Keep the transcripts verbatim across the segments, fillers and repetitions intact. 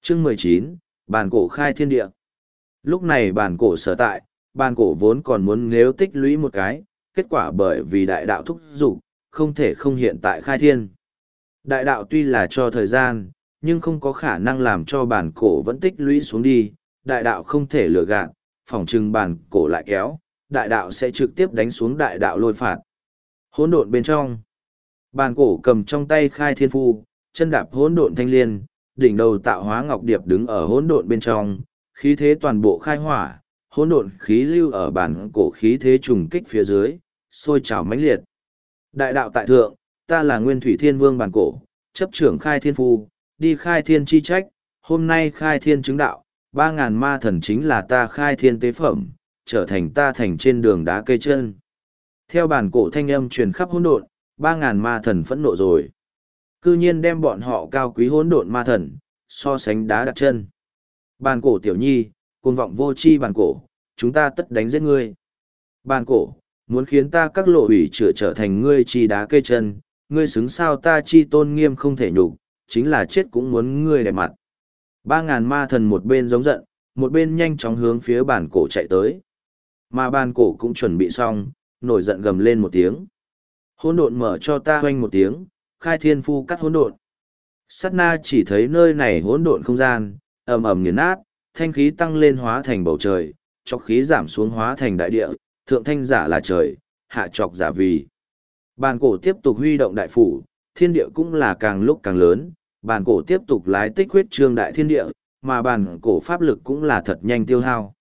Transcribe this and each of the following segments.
Chương mười chín, bàn cổ khai thiên địa. Lúc này bàn cổ sở tại, bàn cổ vốn còn muốn nếu tích lũy một cái, kết quả bởi vì đại đạo thúc giục, không thể không hiện tại khai thiên. Đại đạo tuy là cho thời gian, nhưng không có khả năng làm cho bàn cổ vẫn tích lũy xuống đi, đại đạo không thể lừa gạt, phỏng chừng bàn cổ lại kéo, đại đạo sẽ trực tiếp đánh xuống đại đạo lôi phạt. Hỗn độn bên trong, bàn cổ cầm trong tay khai thiên phu, chân đạp hỗn độn thanh liên, đỉnh đầu tạo hóa ngọc điệp đứng ở hỗn độn bên trong, khí thế toàn bộ khai hỏa, hỗn độn khí lưu ở bàn cổ khí thế trùng kích phía dưới, sôi trào mãnh liệt. Đại đạo tại thượng, ta là Nguyên Thủy Thiên Vương bàn cổ, chấp trưởng khai thiên phu, đi khai thiên chi trách, hôm nay khai thiên chứng đạo, ba ngàn ma thần chính là ta khai thiên tế phẩm, trở thành ta thành trên đường đá cây chân. Theo bàn cổ thanh âm truyền khắp hỗn độn, ba ngàn ma thần phẫn nộ rồi. Cư nhiên đem bọn họ cao quý hỗn độn ma thần, so sánh đá đặt chân. Bàn cổ tiểu nhi, cuồng vọng vô tri bàn cổ, chúng ta tất đánh giết ngươi. Bàn cổ, muốn khiến ta các lộ hủy chữa trở thành ngươi chi đá cây chân, ngươi xứng sao ta chi tôn nghiêm không thể nhục, chính là chết cũng muốn ngươi đẹp mặt. Ba ngàn ma thần một bên giống giận, một bên nhanh chóng hướng phía bàn cổ chạy tới. Mà bàn cổ cũng chuẩn bị xong, nổi giận gầm lên một tiếng. Hỗn độn mở cho ta hoanh một tiếng, khai thiên phu cắt hỗn độn. Sát na chỉ thấy nơi này hỗn độn không gian, ầm ầm nghiền nát, thanh khí tăng lên hóa thành bầu trời, chọc khí giảm xuống hóa thành đại địa, thượng thanh giả là trời, hạ chọc giả vì. Bàn cổ tiếp tục huy động đại phủ, thiên địa cũng là càng lúc càng lớn, bàn cổ tiếp tục lái tích huyết trương đại thiên địa, mà bàn cổ pháp lực cũng là thật nhanh tiêu hao.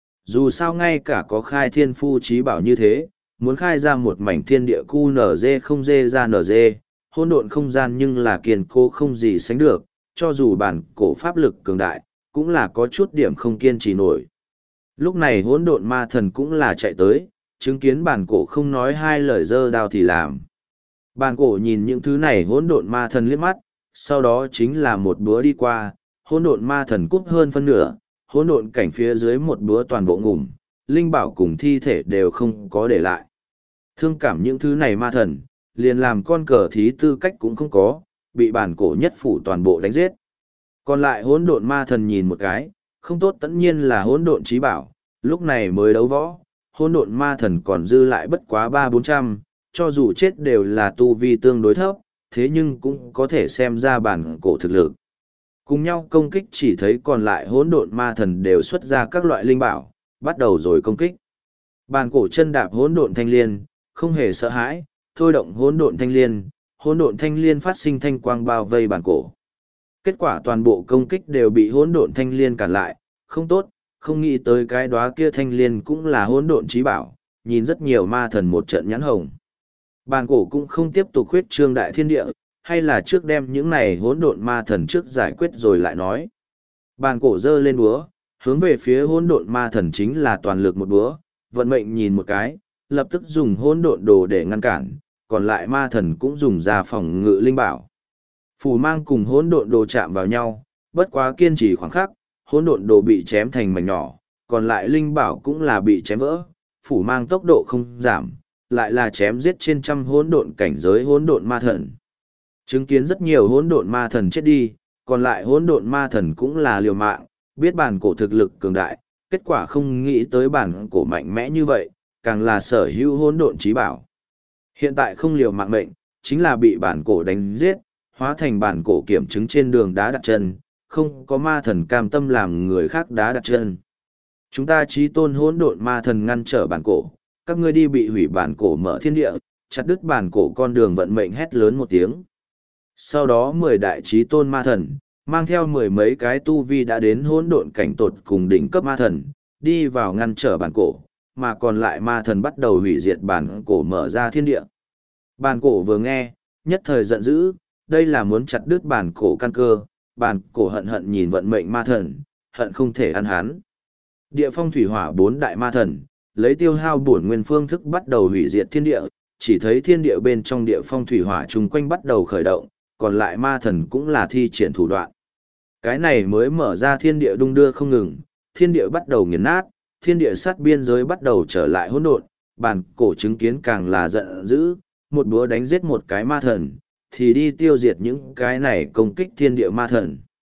Dù sao ngay cả có khai thiên phu trí bảo như thế, muốn khai ra một mảnh thiên địa cu nở dê không dê ra nở dê, hỗn độn không gian nhưng là kiên cố không gì sánh được, cho dù bản cổ pháp lực cường đại, cũng là có chút điểm không kiên trì nổi. Lúc này hỗn độn ma thần cũng là chạy tới, chứng kiến bản cổ không nói hai lời dơ đao thì làm. Bản cổ nhìn những thứ này hỗn độn ma thần liếc mắt, sau đó chính là một búa đi qua, hỗn độn ma thần cúp hơn phân nửa, hỗn độn cảnh phía dưới một búa toàn bộ ngủm, linh bảo cùng thi thể đều không có để lại. Thương cảm những thứ này ma thần, liền làm con cờ thí tư cách cũng không có, bị bản cổ nhất phủ toàn bộ đánh giết. Còn lại hỗn độn ma thần nhìn một cái, không tốt tất nhiên là hỗn độn trí bảo, lúc này mới đấu võ, hỗn độn ma thần còn dư lại bất quá ba bốn trăm, cho dù chết đều là tu vi tương đối thấp, thế nhưng cũng có thể xem ra bản cổ thực lực. Cùng nhau công kích chỉ thấy còn lại hỗn độn ma thần đều xuất ra các loại linh bảo, bắt đầu rồi công kích. Bản cổ chân đạp hỗn độn thanh liên, không hề sợ hãi, thôi động hỗn độn thanh liên, hỗn độn thanh liên phát sinh thanh quang bao vây bản cổ. Kết quả toàn bộ công kích đều bị hỗn độn thanh liên cản lại, không tốt, không nghĩ tới cái đóa kia thanh liên cũng là hỗn độn trí bảo, nhìn rất nhiều ma thần một trận nhãn hồng. Bản cổ cũng không tiếp tục khuyết trương đại thiên địa, hay là trước đem những này hỗn độn ma thần trước giải quyết rồi lại nói. Bản cổ giơ lên búa, hướng về phía hỗn độn ma thần chính là toàn lực một búa, vận mệnh nhìn một cái, lập tức dùng hỗn độn đồ để ngăn cản, còn lại ma thần cũng dùng ra phòng ngự linh bảo. Phù mang cùng hỗn độn đồ chạm vào nhau, bất quá kiên trì khoảng khắc, hỗn độn đồ bị chém thành mảnh nhỏ, còn lại linh bảo cũng là bị chém vỡ, phủ mang tốc độ không giảm, lại là chém giết trên trăm hỗn độn cảnh giới hỗn độn ma thần. Chứng kiến rất nhiều hỗn độn ma thần chết đi, còn lại hỗn độn ma thần cũng là liều mạng, biết bản cổ thực lực cường đại, kết quả không nghĩ tới bản cổ mạnh mẽ như vậy, càng là sở hữu hỗn độn trí bảo. Hiện tại không liều mạng mệnh, chính là bị bản cổ đánh giết, hóa thành bản cổ kiểm chứng trên đường đá đặt chân, không có ma thần cam tâm làm người khác đá đặt chân. Chúng ta chí tôn hỗn độn ma thần ngăn trở bản cổ, các ngươi đi bị hủy bản cổ mở thiên địa, chặt đứt bản cổ con đường vận mệnh hét lớn một tiếng. Sau đó mười đại chí tôn ma thần, mang theo mười mấy cái tu vi đã đến hỗn độn cảnh tột cùng đỉnh cấp ma thần, đi vào ngăn trở bản cổ, mà còn lại ma thần bắt đầu hủy diệt bản cổ mở ra thiên địa. Bản cổ vừa nghe, nhất thời giận dữ, đây là muốn chặt đứt bản cổ căn cơ, bản cổ hận hận nhìn vận mệnh ma thần, hận không thể ăn hắn. Địa phong thủy hỏa bốn đại ma thần, lấy tiêu hao bổn nguyên phương thức bắt đầu hủy diệt thiên địa, chỉ thấy thiên địa bên trong địa phong thủy hỏa chung quanh bắt đầu khởi động, còn lại ma thần cũng là thi triển thủ đoạn. Cái này mới mở ra thiên địa đung đưa không ngừng, thiên địa bắt đầu nghiền nát, thiên địa sát biên giới bắt đầu trở lại hỗn độn, bản cổ chứng kiến càng là giận dữ, một búa đánh giết một cái ma thần, thì đi tiêu diệt những cái này công kích thiên địa ma thần.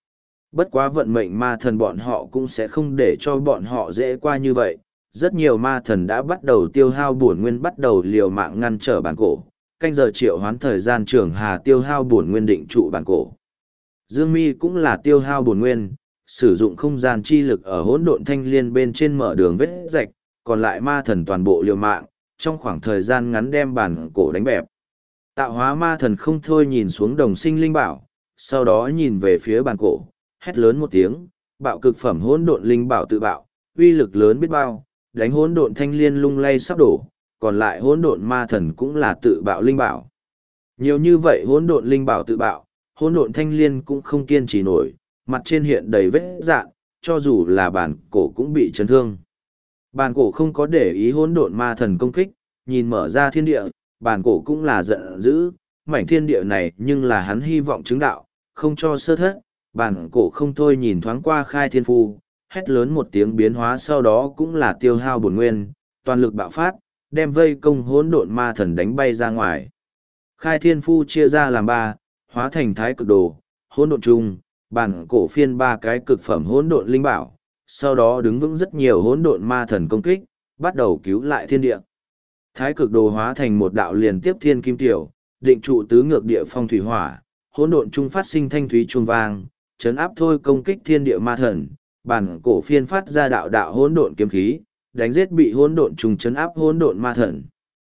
Bất quá vận mệnh ma thần bọn họ cũng sẽ không để cho bọn họ dễ qua như vậy. Rất nhiều ma thần đã bắt đầu tiêu hao bổn nguyên, bắt đầu liều mạng ngăn trở bản cổ. Canh giờ triệu hoán thời gian trường hà tiêu hao bổn nguyên định trụ bản cổ. Dương Mi cũng là tiêu hao bổn nguyên, sử dụng không gian chi lực ở hỗn độn thanh liên bên trên mở đường vết rạch, còn lại ma thần toàn bộ liều mạng, trong khoảng thời gian ngắn đem bản cổ đánh bẹp. Tạo hóa ma thần không thôi nhìn xuống đồng sinh linh bảo, sau đó nhìn về phía bản cổ, hét lớn một tiếng, bạo cực phẩm hỗn độn linh bảo tự bạo, uy lực lớn biết bao, đánh hỗn độn thanh liên lung lay sắp đổ, còn lại hỗn độn ma thần cũng là tự bạo linh bảo. Nhiều như vậy hỗn độn linh bảo tự bạo, hỗn độn thanh liên cũng không kiên trì nổi, mặt trên hiện đầy vết dạn, cho dù là bản cổ cũng bị chấn thương. Bản cổ không có để ý hỗn độn ma thần công kích, nhìn mở ra thiên địa, bản cổ cũng là giận dữ, mảnh thiên địa này nhưng là hắn hy vọng chứng đạo, không cho sơ thất, bản cổ không thôi nhìn thoáng qua khai thiên phu, hét lớn một tiếng biến hóa, sau đó cũng là tiêu hao bổn nguyên, toàn lực bạo phát, đem vây công hỗn độn ma thần đánh bay ra ngoài. Khai thiên phu chia ra làm ba, hóa thành thái cực đồ, hỗn độn trung, bản cổ phiên ba cái cực phẩm hỗn độn linh bảo, sau đó đứng vững rất nhiều hỗn độn ma thần công kích, bắt đầu cứu lại thiên địa. Thái cực đồ hóa thành một đạo liền tiếp thiên kim tiểu, định trụ tứ ngược địa phong thủy hỏa, hỗn độn trung phát sinh thanh thúy chuông vang, chấn áp thôi công kích thiên địa ma thần, bản cổ phiên phát ra đạo đạo hỗn độn kiếm khí, đánh giết bị hỗn độn trùng chấn áp hỗn độn ma thần.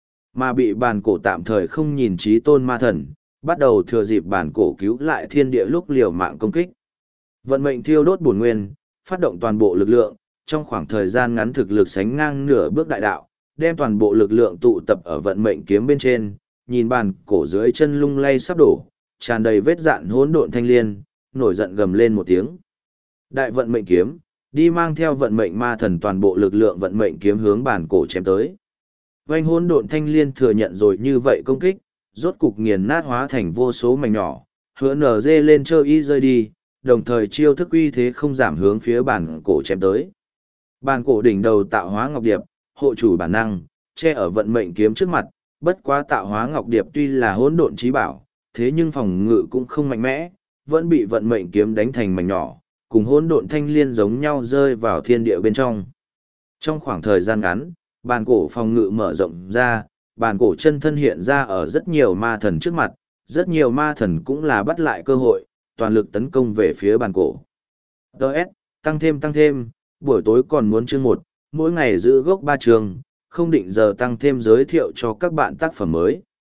Mà bị bản cổ tạm thời không nhìn chí tôn ma thần, bắt đầu thừa dịp bản cổ cứu lại thiên địa lúc liều mạng công kích. Vận mệnh thiêu đốt bổn nguyên, phát động toàn bộ lực lượng, trong khoảng thời gian ngắn thực lực sánh ngang nửa bước đại đạo, đem toàn bộ lực lượng tụ tập ở vận mệnh kiếm bên trên, nhìn bản cổ dưới chân lung lay sắp đổ, tràn đầy vết dạn hỗn độn thanh liên, nổi giận gầm lên một tiếng. Đại vận mệnh kiếm, đi mang theo vận mệnh ma thần toàn bộ lực lượng vận mệnh kiếm hướng bản cổ chém tới. Vành hỗn độn thanh liên thừa nhận rồi như vậy công kích, rốt cục nghiền nát hóa thành vô số mảnh nhỏ, hứa nở dê lên chơi y rơi đi, đồng thời chiêu thức uy thế không giảm hướng phía bản cổ chém tới. Bản cổ đỉnh đầu tạo hóa ngọc điệp, hộ chủ bản năng, che ở vận mệnh kiếm trước mặt, bất quá tạo hóa ngọc điệp tuy là hỗn độn chí bảo, thế nhưng phòng ngự cũng không mạnh mẽ, vẫn bị vận mệnh kiếm đánh thành mảnh nhỏ, cùng hỗn độn thanh liên giống nhau rơi vào thiên địa bên trong. Trong khoảng thời gian ngắn, bản cổ phòng ngự mở rộng ra, bản cổ chân thân hiện ra ở rất nhiều ma thần trước mặt, rất nhiều ma thần cũng là bắt lại cơ hội, toàn lực tấn công về phía bản cổ. Đợt, tăng thêm tăng thêm, buổi tối còn muốn chương một, mỗi ngày giữ gốc ba chương, không định giờ tăng thêm giới thiệu cho các bạn tác phẩm mới.